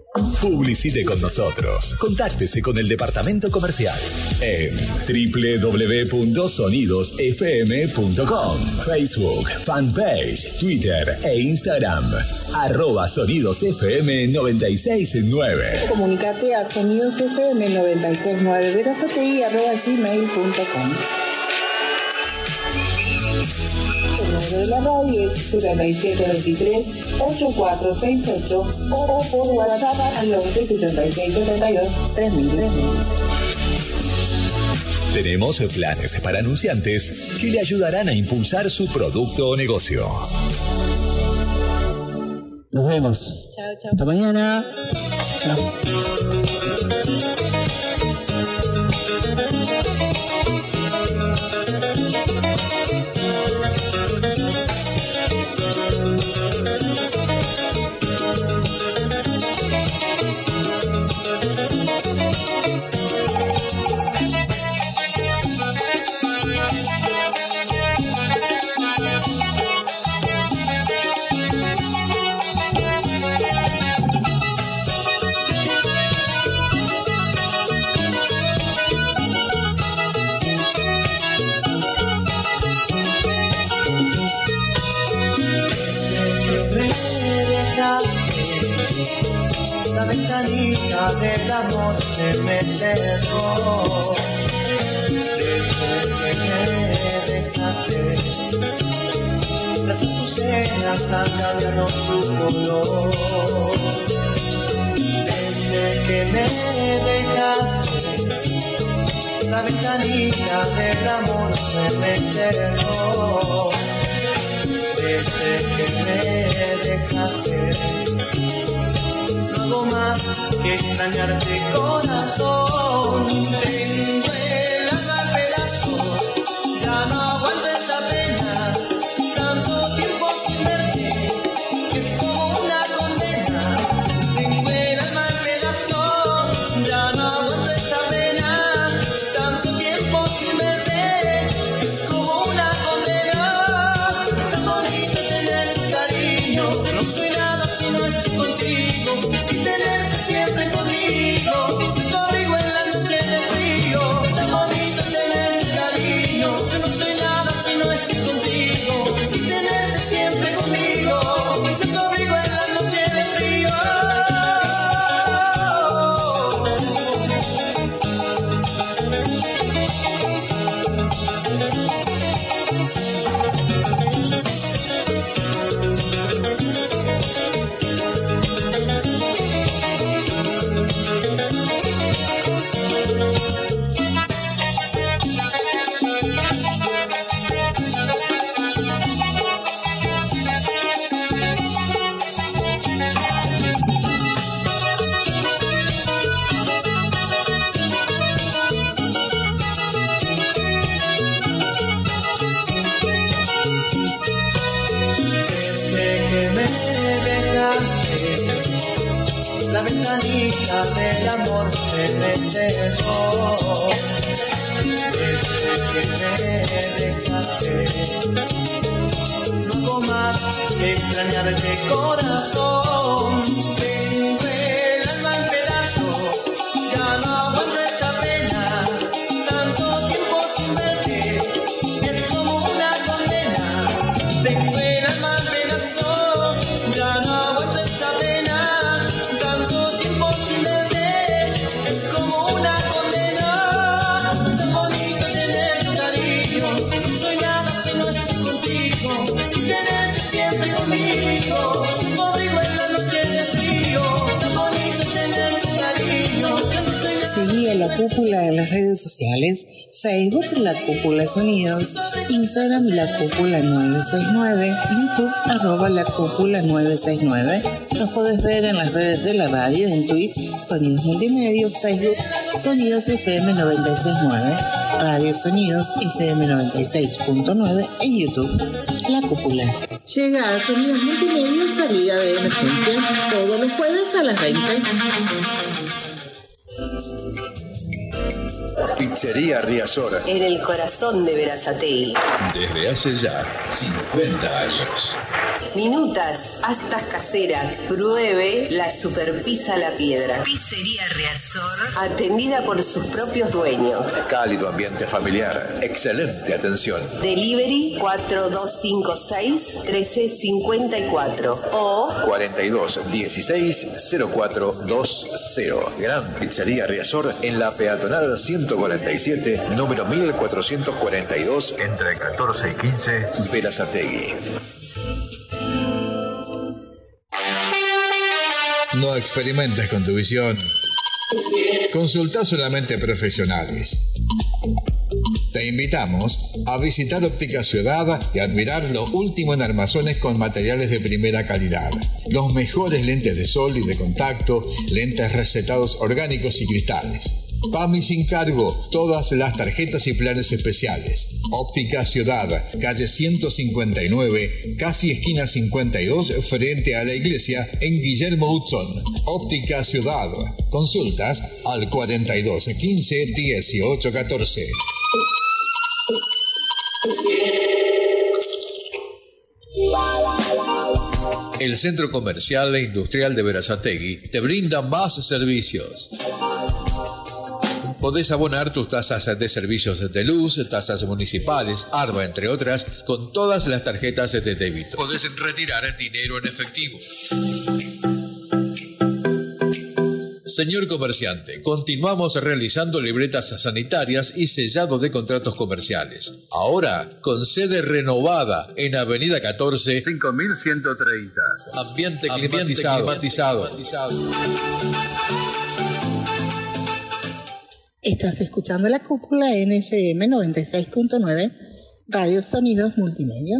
Publicite con nosotros. Contáctese con el departamento comercial en www.sonidosfm.com, Facebook, fanpage, Twitter e Instagram @sonidosfm969. Comunicate a sonidosfm969verazati@gmail.com. El número de la radio es 7723-8468 o por WhatsApp al 11 66 72 3000. Tenemos planes para anunciantes que le ayudarán a impulsar su producto o negocio. Nos vemos. Chao, chao. Hasta mañana. Chao. La ventanita del amor se me cerró. Desde que me dejaste, las azucenas han cambiado su color. Desde que me dejaste, la ventanita del amor se me cerró. Desde que me dejaste, más que extrañarte, corazón. Tengo el alma al pedazo, ya no aguanto esta pena. Tanto tiempo sin verte, es como una condena. Tengo el alma al pedazo, ya no aguanto esta pena. Tanto tiempo sin verte, es como una condena. Es tan bonito tener tu cariño, no soy nada si no estoy contigo. Siempre conmigo, si te abrigo en la noche de frío. Es tan bonito tener tu cariño. Yo no soy nada si no estoy contigo. Y tenerte siempre conmigo, si te abrigo en la noche de frío. La ventanita del amor se me cerró. Desde que me dejaste, no hago más que extrañarte, corazón. Tengo el alma en pedazos, ya no aguanto esta pena. Tanto tiempo sin verte, es como una condena. Tengo el alma en pedazos, ya no aguanto esta pena. Tanto tiempo sin verte, es como una condena. Es tan bonito tener tu cariño, no soy nada si no estoy contigo. Y tenerte siempre conmigo, como abrigo en la noche de frío. Tan bonito tener tu cariño, yo no soy nada. Seguí a La Cúpula en las redes sociales: Facebook La Cúpula Sonidos, Instagram La Cúpula 969, YouTube @La Cúpula 969. Nos podés ver en las redes de la radio, en Twitch, Sonidos Multimedia, Facebook, Sonidos FM 969, Radio Sonidos FM 96.9 en YouTube. La Cúpula. Llega a Sonidos Multimedia Salida de Emergencia todos los jueves a las 20. Pizzería Riazor. En el corazón de Verazatei. Desde hace ya 50 años. minutas, pastas caseras. Pruebe la Superpizza La Piedra. Pizzería Riazor, atendida por sus propios dueños. Cálido ambiente familiar, excelente atención. Delivery 4256-1354 o 4216-0420. Gran Pizzería Riazor en la peatonal 147, número 1442, entre 14 y 15, Berazategui. No experimentes con tu visión. Consulta solamente profesionales. Te invitamos a visitar Óptica Ciudad y admirar lo último en armazones con materiales de primera calidad. Los mejores lentes de sol y de contacto, lentes recetados orgánicos y cristales. PAMI sin cargo, todas las tarjetas y planes especiales. Óptica Ciudad, calle 159, casi esquina 52, frente a la iglesia, en Guillermo Hudson. Óptica Ciudad. Consultas al 42 15 18 14. El Centro Comercial e Industrial de Berazategui te brinda más servicios. Podés abonar tus tasas de servicios de luz, tasas municipales, ARBA, entre otras, con todas las tarjetas de débito. Podés retirar dinero en efectivo. Señor comerciante, continuamos realizando libretas sanitarias y sellado de contratos comerciales. Ahora, con sede renovada en Avenida 14, 5130. Ambiente climatizado. Estás escuchando La Cúpula en FM 96.9, Radio Sonidos Multimedia.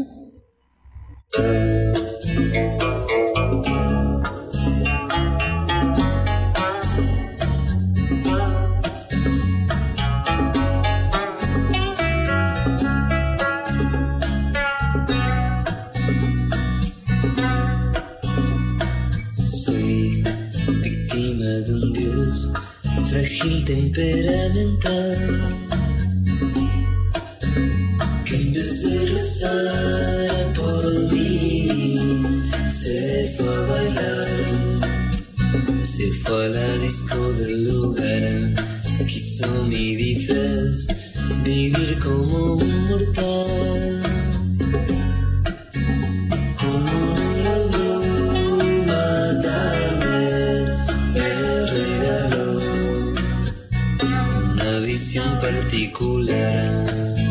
Soy víctima de un dios frágil, temperamental, que en vez de rezar por mí se fue a bailar, se fue a la disco del lugar, quiso mi disfraz, vivir como un mortal. Como no logró matarme, me regaló una visión particular.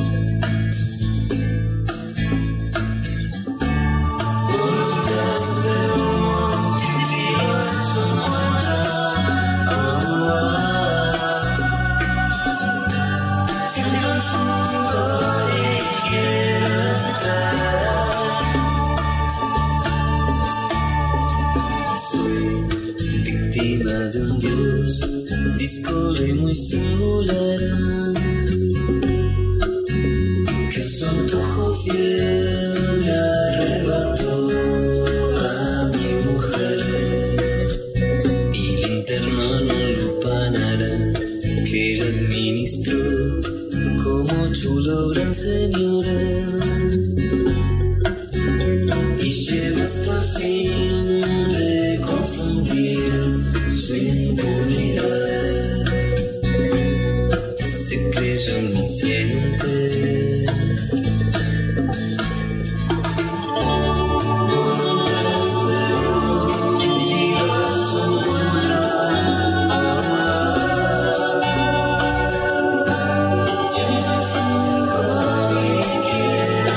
Voluntad de humo que tiro en su encuentra. Siento el fulgor y quiero entrar. Soy víctima de un dios díscolo y muy singular, que su antojo fiel me arrebató a mi mujer y internó en un lupanar que él administró como chulo gran señor, y llegó hasta el fin de confundir su impunidad. Se creyó omnisciente. Voluntad de humo que tira su encuentro. Siento el fulgor y quiero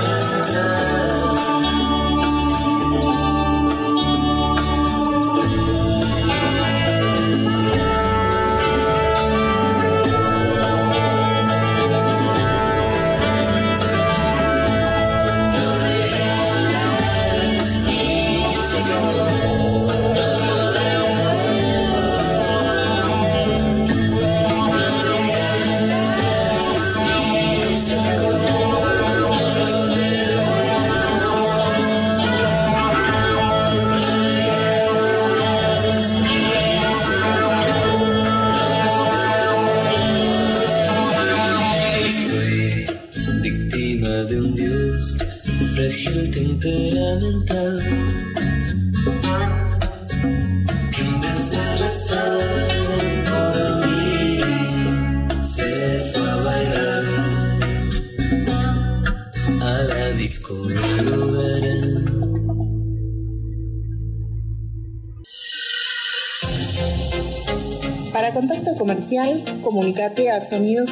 por mí, se fue a bailar a la disco del lugar. Para contacto comercial, comunicate a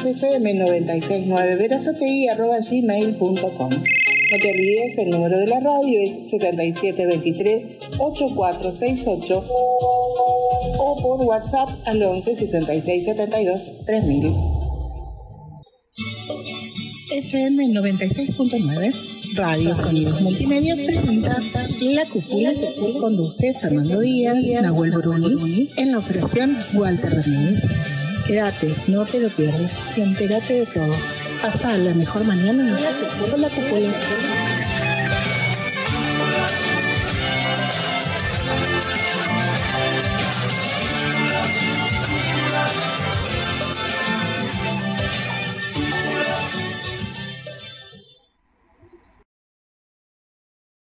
sonidosfm969verazategui@gmail.com. No te olvides, el número de la radio es 7723-8468 o por WhatsApp al 11 66 72 3000. FM 96.9, Radio Sonidos Multimedia, presenta La Cúpula. Conduce Fernando Díaz, Nahuel Bruni, en la operación Walter Ramírez. Quédate, no te lo pierdas y entérate de todo. Pasa la mejor mañana con La Cúpula.